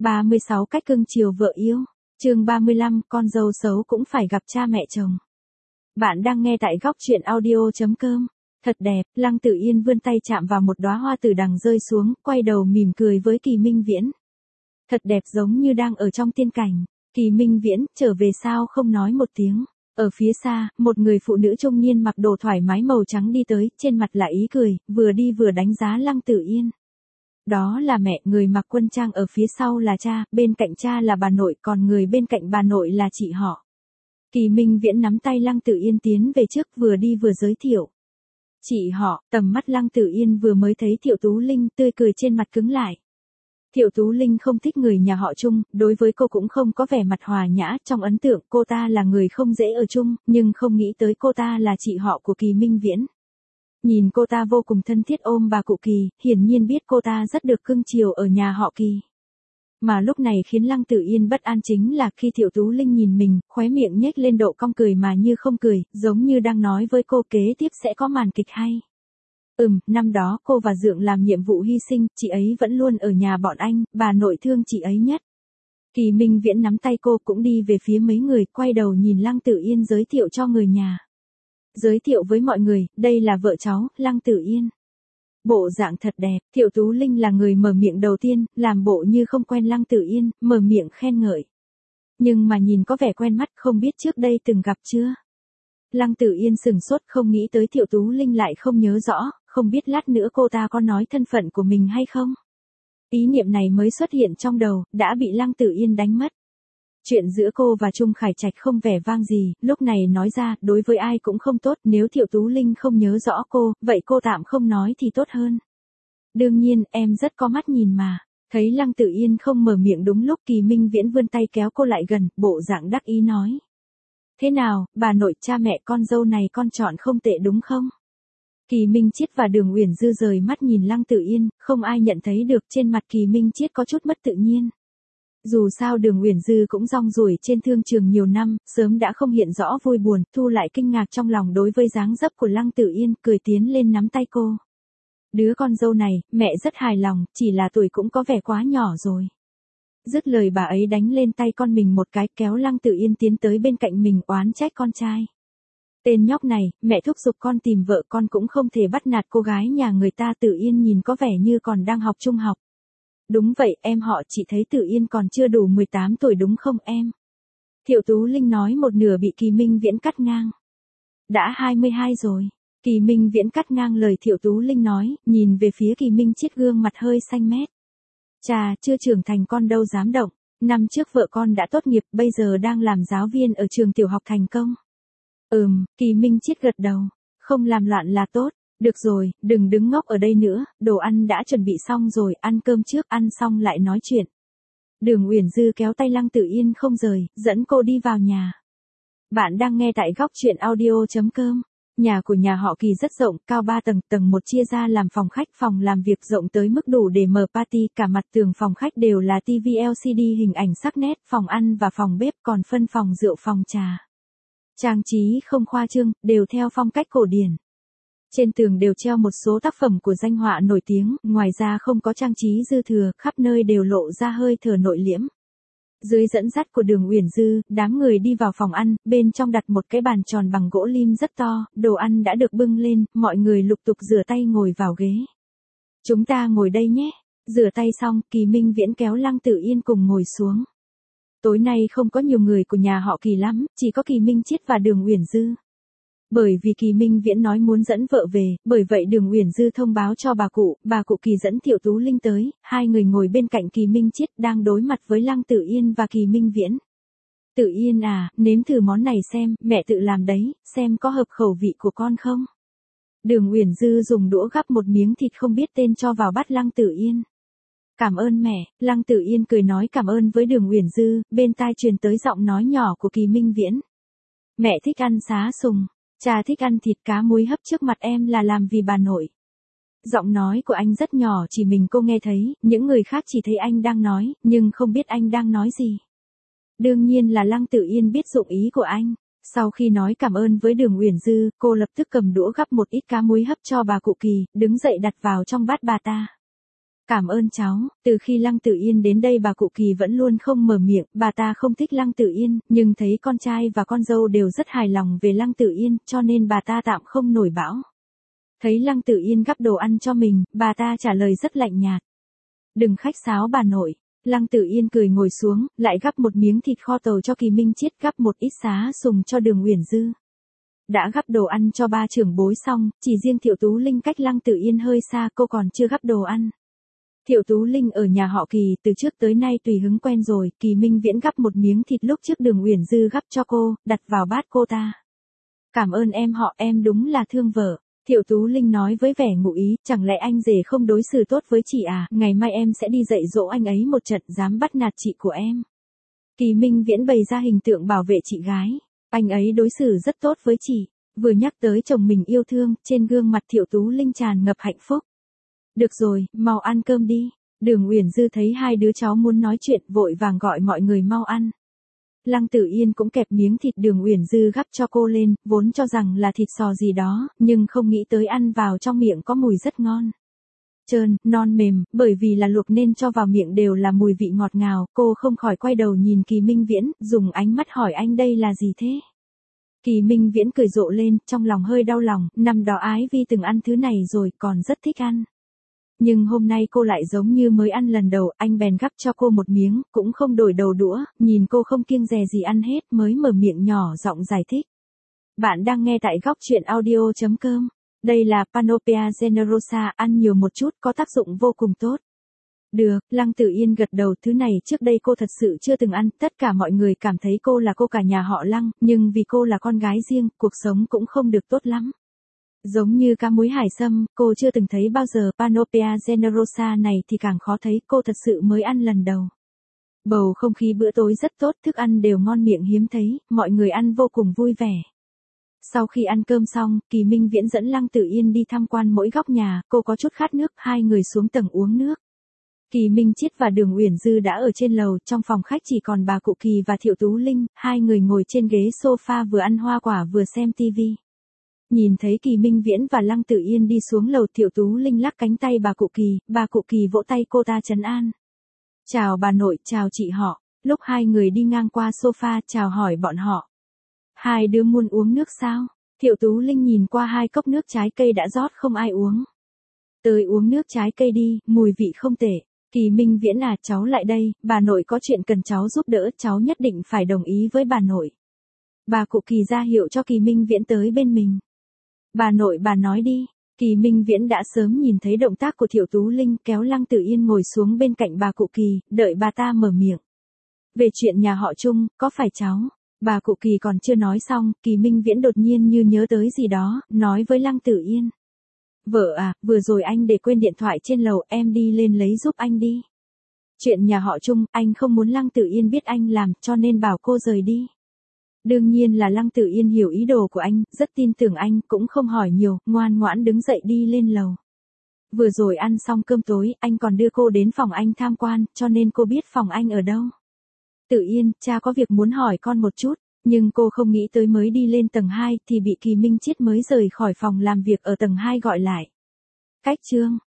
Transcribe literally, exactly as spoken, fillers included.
ba mươi sáu cách cưng chiều vợ yêu. Chương ba mươi lăm, con dâu xấu cũng phải gặp cha mẹ chồng. Bạn đang nghe tại góc truyện audio chấm com. Thật đẹp, Lăng Tử Yên vươn tay chạm vào một đóa hoa tử đằng rơi xuống, quay đầu mỉm cười với Kỳ Minh Viễn. Thật đẹp, giống như đang ở trong tiên cảnh. Kỳ Minh Viễn, trở về sao không nói một tiếng. Ở phía xa, một người phụ nữ trung niên mặc đồ thoải mái màu trắng đi tới, trên mặt là ý cười, vừa đi vừa đánh giá Lăng Tử Yên. Đó là mẹ, người mặc quân trang ở phía sau là cha, bên cạnh cha là bà nội, còn người bên cạnh bà nội là chị họ. Kỳ Minh Viễn nắm tay Lăng Tử Yên tiến về trước, vừa đi vừa giới thiệu. Chị họ, tầm mắt Lăng Tử Yên vừa mới thấy Thiệu Tú Linh, tươi cười trên mặt cứng lại. Thiệu Tú Linh không thích người nhà họ chung, đối với cô cũng không có vẻ mặt hòa nhã, trong ấn tượng cô ta là người không dễ ở chung, nhưng không nghĩ tới cô ta là chị họ của Kỳ Minh Viễn. Nhìn cô ta vô cùng thân thiết ôm bà cụ Kỳ, hiển nhiên biết cô ta rất được cưng chiều ở nhà họ Kỳ. Mà lúc này khiến Lăng Tử Yên bất an chính là khi Thiệu Tú Linh nhìn mình, khóe miệng nhếch lên độ cong cười mà như không cười, giống như đang nói với cô kế tiếp sẽ có màn kịch hay. Ừm, năm đó cô và Dượng làm nhiệm vụ hy sinh, chị ấy vẫn luôn ở nhà bọn anh, bà nội thương chị ấy nhất. Kỳ Minh Viễn nắm tay cô cũng đi về phía mấy người, quay đầu nhìn Lăng Tử Yên giới thiệu cho người nhà. Giới thiệu với mọi người, đây là vợ cháu, Lăng Tử Yên. Bộ dạng thật đẹp, Thiệu Tú Linh là người mở miệng đầu tiên, làm bộ như không quen Lăng Tử Yên, mở miệng khen ngợi. Nhưng mà nhìn có vẻ quen mắt, không biết trước đây từng gặp chưa? Lăng Tử Yên sừng sốt, không nghĩ tới Thiệu Tú Linh lại không nhớ rõ, không biết lát nữa cô ta có nói thân phận của mình hay không? Ý niệm này mới xuất hiện trong đầu, đã bị Lăng Tử Yên đánh mất. Chuyện giữa cô và Trung Khải Trạch không vẻ vang gì, lúc này nói ra, đối với ai cũng không tốt, nếu Thiệu Tú Linh không nhớ rõ cô, vậy cô tạm không nói thì tốt hơn. Đương nhiên, em rất có mắt nhìn mà. Thấy Lăng Tử Yên không mở miệng đúng lúc, Kỳ Minh Viễn vươn tay kéo cô lại gần, bộ dạng đắc ý nói. Thế nào, bà nội, cha mẹ con dâu này con chọn không tệ đúng không? Kỳ Minh Chiết và Đường Uyển Dư rời mắt nhìn Lăng Tử Yên, không ai nhận thấy được trên mặt Kỳ Minh Chiết có chút mất tự nhiên. Dù sao Đường Uyển Dư cũng rong ruổi trên thương trường nhiều năm, sớm đã không hiện rõ vui buồn, thu lại kinh ngạc trong lòng đối với dáng dấp của Lăng Tử Yên, cười tiến lên nắm tay cô. Đứa con dâu này, mẹ rất hài lòng, chỉ là tuổi cũng có vẻ quá nhỏ rồi. Dứt lời bà ấy đánh lên tay con mình một cái, kéo Lăng Tử Yên tiến tới bên cạnh mình oán trách con trai. Tên nhóc này, mẹ thúc giục con tìm vợ, con cũng không thể bắt nạt cô gái nhà người ta. Tử Yên nhìn có vẻ như còn đang học trung học. Đúng vậy, em họ chỉ thấy Tử Yên còn chưa đủ mười tám tuổi đúng không em? Thiệu Tú Linh nói một nửa bị Kỳ Minh Viễn cắt ngang. Đã hai mươi hai rồi. Kỳ Minh Viễn cắt ngang lời Thiệu Tú Linh nói, nhìn về phía Kỳ Minh Chiết gương mặt hơi xanh mét. Chà, chưa trưởng thành con đâu dám động. Năm trước vợ con đã tốt nghiệp, bây giờ đang làm giáo viên ở trường tiểu học thành công. Ừm, Kỳ Minh Chiết gật đầu. Không làm loạn là tốt. Được rồi, đừng đứng ngốc ở đây nữa, đồ ăn đã chuẩn bị xong rồi, ăn cơm trước, ăn xong lại nói chuyện. Đường Uyển Dư kéo tay Lăng Tử Yên không rời, dẫn cô đi vào nhà. Bạn đang nghe tại góc truyện audio chấm com. Nhà của nhà họ Kỳ rất rộng, cao ba tầng, tầng một chia ra làm phòng khách, phòng làm việc rộng tới mức đủ để mở party, cả mặt tường phòng khách đều là tivi lờ xê đê hình ảnh sắc nét, phòng ăn và phòng bếp còn phân phòng rượu phòng trà. Trang trí không khoa trương, đều theo phong cách cổ điển. Trên tường đều treo một số tác phẩm của danh họa nổi tiếng, ngoài ra không có trang trí dư thừa, khắp nơi đều lộ ra hơi thở nội liễm. Dưới dẫn dắt của Đường Uyển Dư, đám người đi vào phòng ăn, bên trong đặt một cái bàn tròn bằng gỗ lim rất to, đồ ăn đã được bưng lên, mọi người lục tục rửa tay ngồi vào ghế. Chúng ta ngồi đây nhé. Rửa tay xong, Kỳ Minh Viễn kéo Lăng Tử Yên cùng ngồi xuống. Tối nay không có nhiều người của nhà họ Kỳ lắm, chỉ có Kỳ Minh Chiết và Đường Uyển Dư. Bởi vì Kỳ Minh Viễn nói muốn dẫn vợ về, bởi vậy Đường Uyển Dư thông báo cho bà cụ, bà cụ Kỳ dẫn Thiệu Tú Linh tới, hai người ngồi bên cạnh Kỳ Minh Chiết đang đối mặt với Lăng Tử Yên và Kỳ Minh Viễn. Tử Yên à, nếm thử món này xem, mẹ tự làm đấy, xem có hợp khẩu vị của con không? Đường Uyển Dư dùng đũa gắp một miếng thịt không biết tên cho vào bát Lăng Tử Yên. Cảm ơn mẹ, Lăng Tử Yên cười nói cảm ơn với Đường Uyển Dư, bên tai truyền tới giọng nói nhỏ của Kỳ Minh Viễn. Mẹ thích ăn xá sùng. Cha thích ăn thịt cá muối hấp trước mặt em là làm vì bà nội. Giọng nói của anh rất nhỏ, chỉ mình cô nghe thấy, những người khác chỉ thấy anh đang nói, nhưng không biết anh đang nói gì. Đương nhiên là Lăng Tử Yên biết dụng ý của anh. Sau khi nói cảm ơn với Đường Uyển Dư, cô lập tức cầm đũa gắp một ít cá muối hấp cho bà cụ Kỳ, đứng dậy đặt vào trong bát bà ta. Cảm ơn cháu, từ khi Lăng Tử Yên đến đây bà cụ Kỳ vẫn luôn không mở miệng, bà ta không thích Lăng Tử Yên, nhưng thấy con trai và con dâu đều rất hài lòng về Lăng Tử Yên, cho nên bà ta tạm không nổi bão. Thấy Lăng Tử Yên gắp đồ ăn cho mình, bà ta trả lời rất lạnh nhạt. Đừng khách sáo bà nội. Lăng Tử Yên cười ngồi xuống, lại gắp một miếng thịt kho tàu cho Kỳ Minh Chiết, gắp một ít xá sùng cho Đường Uyển Dư. Đã gắp đồ ăn cho ba trưởng bối xong, chỉ riêng Thiệu Tú Linh cách Lăng Tử Yên hơi xa, cô còn chưa gắp đồ ăn. Thiệu Tú Linh ở nhà họ Kỳ từ trước tới nay tùy hứng quen rồi, Kỳ Minh Viễn gắp một miếng thịt lúc trước Đường Uyển Dư gắp cho cô, đặt vào bát cô ta. Cảm ơn em họ, em đúng là thương vợ. Thiệu Tú Linh nói với vẻ ngụ ý, chẳng lẽ anh rể không đối xử tốt với chị à, ngày mai em sẽ đi dạy dỗ anh ấy một trận, dám bắt nạt chị của em. Kỳ Minh Viễn bày ra hình tượng bảo vệ chị gái, anh ấy đối xử rất tốt với chị, vừa nhắc tới chồng mình yêu thương, trên gương mặt Thiệu Tú Linh tràn ngập hạnh phúc. Được rồi, mau ăn cơm đi. Đường Uyển Dư thấy hai đứa cháu muốn nói chuyện, vội vàng gọi mọi người mau ăn. Lăng Tử Yên cũng kẹp miếng thịt Đường Uyển Dư gắp cho cô lên, vốn cho rằng là thịt sò gì đó, nhưng không nghĩ tới ăn vào trong miệng có mùi rất ngon. Trơn, non mềm, bởi vì là luộc nên cho vào miệng đều là mùi vị ngọt ngào, cô không khỏi quay đầu nhìn Kỳ Minh Viễn, dùng ánh mắt hỏi anh đây là gì thế? Kỳ Minh Viễn cười rộ lên, trong lòng hơi đau lòng, năm đó Ái Vi từng ăn thứ này rồi, còn rất thích ăn. Nhưng hôm nay cô lại giống như mới ăn lần đầu, anh bèn gắp cho cô một miếng, cũng không đổi đầu đũa, nhìn cô không kiêng dè gì ăn hết mới mở miệng nhỏ giọng giải thích. Bạn đang nghe tại góc truyện audio chấm com. Đây là Panopea Generosa, ăn nhiều một chút có tác dụng vô cùng tốt. Được, Lăng Tử Yên gật đầu, thứ này trước đây cô thật sự chưa từng ăn, tất cả mọi người cảm thấy cô là cô cả nhà họ Lăng, nhưng vì cô là con gái riêng, cuộc sống cũng không được tốt lắm. Giống như cá muối hải sâm, cô chưa từng thấy bao giờ, Panopea Generosa này thì càng khó thấy, cô thật sự mới ăn lần đầu. Bầu không khí bữa tối rất tốt, thức ăn đều ngon miệng hiếm thấy, mọi người ăn vô cùng vui vẻ. Sau khi ăn cơm xong, Kỳ Minh Viễn dẫn Lăng Tử Yên đi tham quan mỗi góc nhà, cô có chút khát nước, hai người xuống tầng uống nước. Kỳ Minh Chiết và Đường Uyển Dư đã ở trên lầu, trong phòng khách chỉ còn bà cụ Kỳ và Thiệu Tú Linh, hai người ngồi trên ghế sofa vừa ăn hoa quả vừa xem tivi. Nhìn thấy Kỳ Minh Viễn và Lăng Tử Yên đi xuống lầu, Thiệu Tú Linh lắc cánh tay bà cụ Kỳ, bà cụ Kỳ vỗ tay cô ta trấn an. Chào bà nội, chào chị họ. Lúc hai người đi ngang qua sofa, chào hỏi bọn họ. Hai đứa muốn uống nước sao? Thiệu Tú Linh nhìn qua hai cốc nước trái cây đã rót không ai uống. Tới uống nước trái cây đi, mùi vị không tệ. Kỳ Minh Viễn à, cháu lại đây, bà nội có chuyện cần cháu giúp đỡ, cháu nhất định phải đồng ý với bà nội. Bà cụ Kỳ ra hiệu cho Kỳ Minh Viễn tới bên mình. Bà nội bà nói đi. Kỳ Minh Viễn đã sớm nhìn thấy động tác của Thiệu Tú Linh, kéo Lăng Tử Yên ngồi xuống bên cạnh bà cụ Kỳ, đợi bà ta mở miệng. Về chuyện nhà họ Chung, có phải cháu? Bà cụ Kỳ còn chưa nói xong, Kỳ Minh Viễn đột nhiên như nhớ tới gì đó, nói với Lăng Tử Yên. Vợ à, vừa rồi anh để quên điện thoại trên lầu, em đi lên lấy giúp anh đi. Chuyện nhà họ Chung, anh không muốn Lăng Tử Yên biết anh làm, cho nên bảo cô rời đi. Đương nhiên là Lăng Tử Yên hiểu ý đồ của anh, rất tin tưởng anh, cũng không hỏi nhiều, ngoan ngoãn đứng dậy đi lên lầu. Vừa rồi ăn xong cơm tối, anh còn đưa cô đến phòng anh tham quan, cho nên cô biết phòng anh ở đâu. Tử Yên, cha có việc muốn hỏi con một chút, nhưng cô không nghĩ tới mới đi lên tầng hai thì bị Kỳ Minh Chiết mới rời khỏi phòng làm việc ở tầng hai gọi lại. Cách chương,